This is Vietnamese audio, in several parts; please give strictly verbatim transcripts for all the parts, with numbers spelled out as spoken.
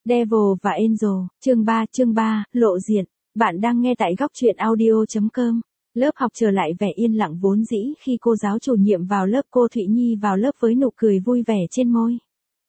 Devil và Angel, chương ba, chương ba, lộ diện. Bạn đang nghe tại góc truyện audio chấm com. Lớp học trở lại vẻ yên lặng vốn dĩ khi cô giáo chủ nhiệm vào lớp. Cô Thụy Nhi vào lớp với nụ cười vui vẻ trên môi.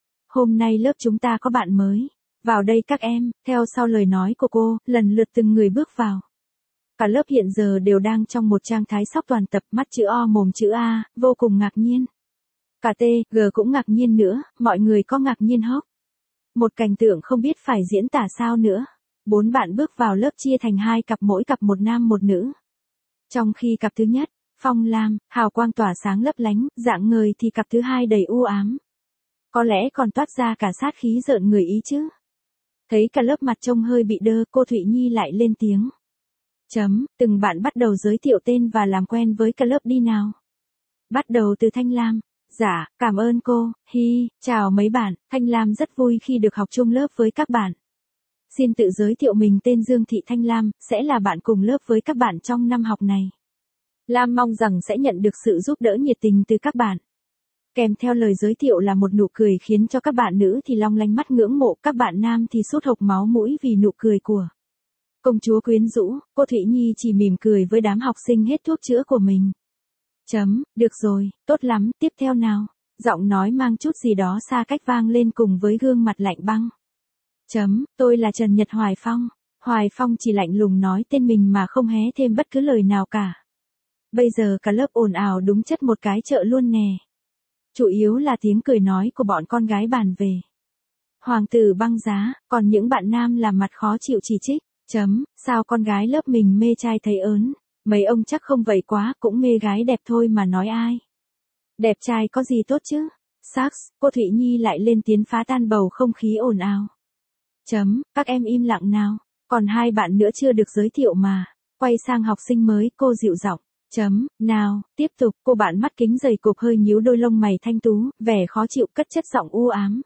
Hôm nay lớp chúng ta có bạn mới. Vào đây các em, theo sau lời nói của cô, lần lượt từng người bước vào. Cả lớp hiện giờ đều đang trong một trạng thái sốc toàn tập, mắt chữ O mồm chữ A, vô cùng ngạc nhiên. Cả T, G cũng ngạc nhiên nữa, mọi người có ngạc nhiên hốc. Một cảnh tượng không biết phải diễn tả sao nữa. Bốn bạn bước vào lớp chia thành hai cặp, mỗi cặp một nam một nữ. Trong khi cặp thứ nhất, phong lam, hào quang tỏa sáng lấp lánh, dạng ngời thì cặp thứ hai đầy u ám. Có lẽ còn toát ra cả sát khí rợn người ý chứ. Thấy cả lớp mặt trông hơi bị đơ, cô Thụy Nhi lại lên tiếng. Chấm, từng bạn bắt đầu giới thiệu tên và làm quen với cả lớp đi nào. Bắt đầu từ Thanh Lam. Dạ, cảm ơn cô, hi, chào mấy bạn, Thanh Lam rất vui khi được học chung lớp với các bạn. Xin tự giới thiệu mình, tên Dương Thị Thanh Lam, sẽ là bạn cùng lớp với các bạn trong năm học này. Lam mong rằng sẽ nhận được sự giúp đỡ nhiệt tình từ các bạn. Kèm theo lời giới thiệu là một nụ cười khiến cho các bạn nữ thì long lanh mắt ngưỡng mộ, các bạn nam thì sốt hộc máu mũi vì nụ cười của công chúa quyến rũ. Cô Thụy Nhi chỉ mỉm cười với đám học sinh hết thuốc chữa của mình. Chấm, được rồi, tốt lắm, tiếp theo nào. Giọng nói mang chút gì đó xa cách vang lên cùng với gương mặt lạnh băng. Chấm, tôi là Trần Nhật Hoài Phong. Hoài Phong chỉ lạnh lùng nói tên mình mà không hé thêm bất cứ lời nào cả. Bây giờ cả lớp ồn ào đúng chất một cái chợ luôn nè. Chủ yếu là tiếng cười nói của bọn con gái bàn về hoàng tử băng giá, còn những bạn nam làm mặt khó chịu chỉ trích. Chấm, sao con gái lớp mình mê trai thấy ớn. Mấy ông chắc không vậy quá, cũng mê gái đẹp thôi mà nói ai. Đẹp trai có gì tốt chứ? Sax, cô Thụy Nhi lại lên tiếng phá tan bầu không khí ồn ào. Chấm, các em im lặng nào. Còn hai bạn nữa chưa được giới thiệu mà. Quay sang học sinh mới, cô dịu giọng. Chấm, nào, tiếp tục. Cô bạn mắt kính dày cộp hơi nhíu đôi lông mày thanh tú, vẻ khó chịu cất chất giọng u ám.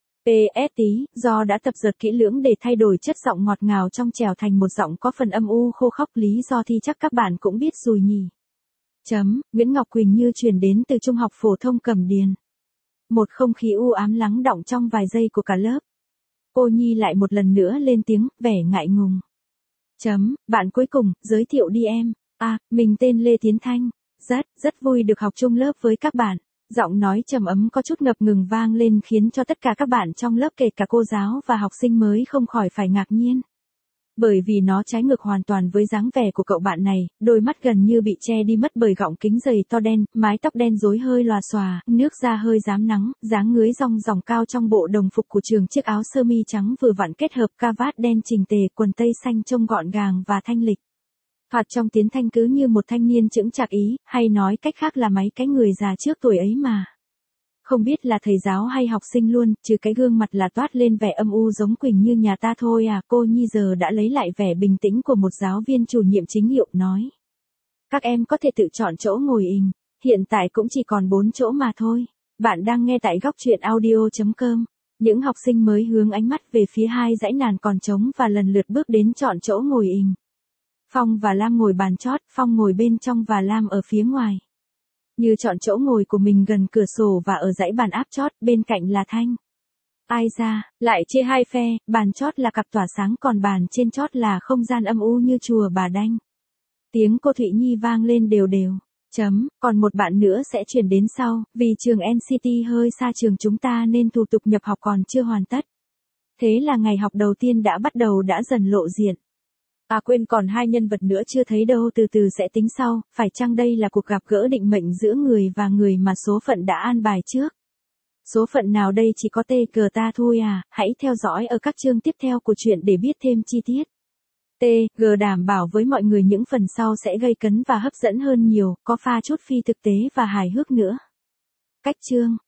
pê ét tí, do đã tập dượt kỹ lưỡng để thay đổi chất giọng ngọt ngào trong trẻo thành một giọng có phần âm u khô khốc, lý do thì chắc các bạn cũng biết rồi nhỉ. Chấm, Nguyễn Ngọc Quỳnh như truyền đến từ trung học phổ thông Cẩm Điền. Một không khí u ám lắng đọng trong vài giây của cả lớp. Cô Nhi lại một lần nữa lên tiếng, vẻ ngại ngùng. Chấm, bạn cuối cùng, giới thiệu đi em. À, mình tên Lê Tiến Thanh. Rất, rất vui được học chung lớp với các bạn. Giọng nói trầm ấm có chút ngập ngừng vang lên khiến cho tất cả các bạn trong lớp kể cả cô giáo và học sinh mới không khỏi phải ngạc nhiên. Bởi vì nó trái ngược hoàn toàn với dáng vẻ của cậu bạn này, đôi mắt gần như bị che đi mất bởi gọng kính dày to đen, mái tóc đen rối hơi lòa xòa, nước da hơi rám nắng, dáng ngưới rong ròng cao trong bộ đồng phục của trường, chiếc áo sơ mi trắng vừa vặn kết hợp cà vạt đen chỉnh tề, quần tây xanh trông gọn gàng và thanh lịch. Thoạt trong Tiến Thanh cứ như một thanh niên chững chạc ý, hay nói cách khác là mấy cái người già trước tuổi ấy mà. Không biết là thầy giáo hay học sinh luôn, trừ cái gương mặt là toát lên vẻ âm u giống Quỳnh như nhà ta thôi à. Cô Nhi giờ đã lấy lại vẻ bình tĩnh của một giáo viên chủ nhiệm chính hiệu, nói. Các em có thể tự chọn chỗ ngồi ình, hiện tại cũng chỉ còn bốn chỗ mà thôi. Bạn đang nghe tại góc truyện audio chấm com. Những học sinh mới hướng ánh mắt về phía hai dãy nàn còn trống và lần lượt bước đến chọn chỗ ngồi ình. Phong và Lam ngồi bàn chót, Phong ngồi bên trong và Lam ở phía ngoài. Như chọn chỗ ngồi của mình gần cửa sổ và ở dãy bàn áp chót, bên cạnh là Thanh. Ai ra, lại chia hai phe, bàn chót là cặp tỏa sáng còn bàn trên chót là không gian âm u như chùa Bà Đanh. Tiếng cô Thụy Nhi vang lên đều đều. Chấm, còn một bạn nữa sẽ chuyển đến sau, vì trường en xê tê hơi xa trường chúng ta nên thủ tục nhập học còn chưa hoàn tất. Thế là ngày học đầu tiên đã bắt đầu đã dần lộ diện. À quên, còn hai nhân vật nữa chưa thấy đâu, từ từ sẽ tính sau, phải chăng đây là cuộc gặp gỡ định mệnh giữa người và người mà số phận đã an bài trước? Số phận nào đây chỉ có tê cờ ta thôi à, hãy theo dõi ở các chương tiếp theo của truyện để biết thêm chi tiết. T, G đảm bảo với mọi người những phần sau sẽ gây cấn và hấp dẫn hơn nhiều, có pha chút phi thực tế và hài hước nữa. Cách chương.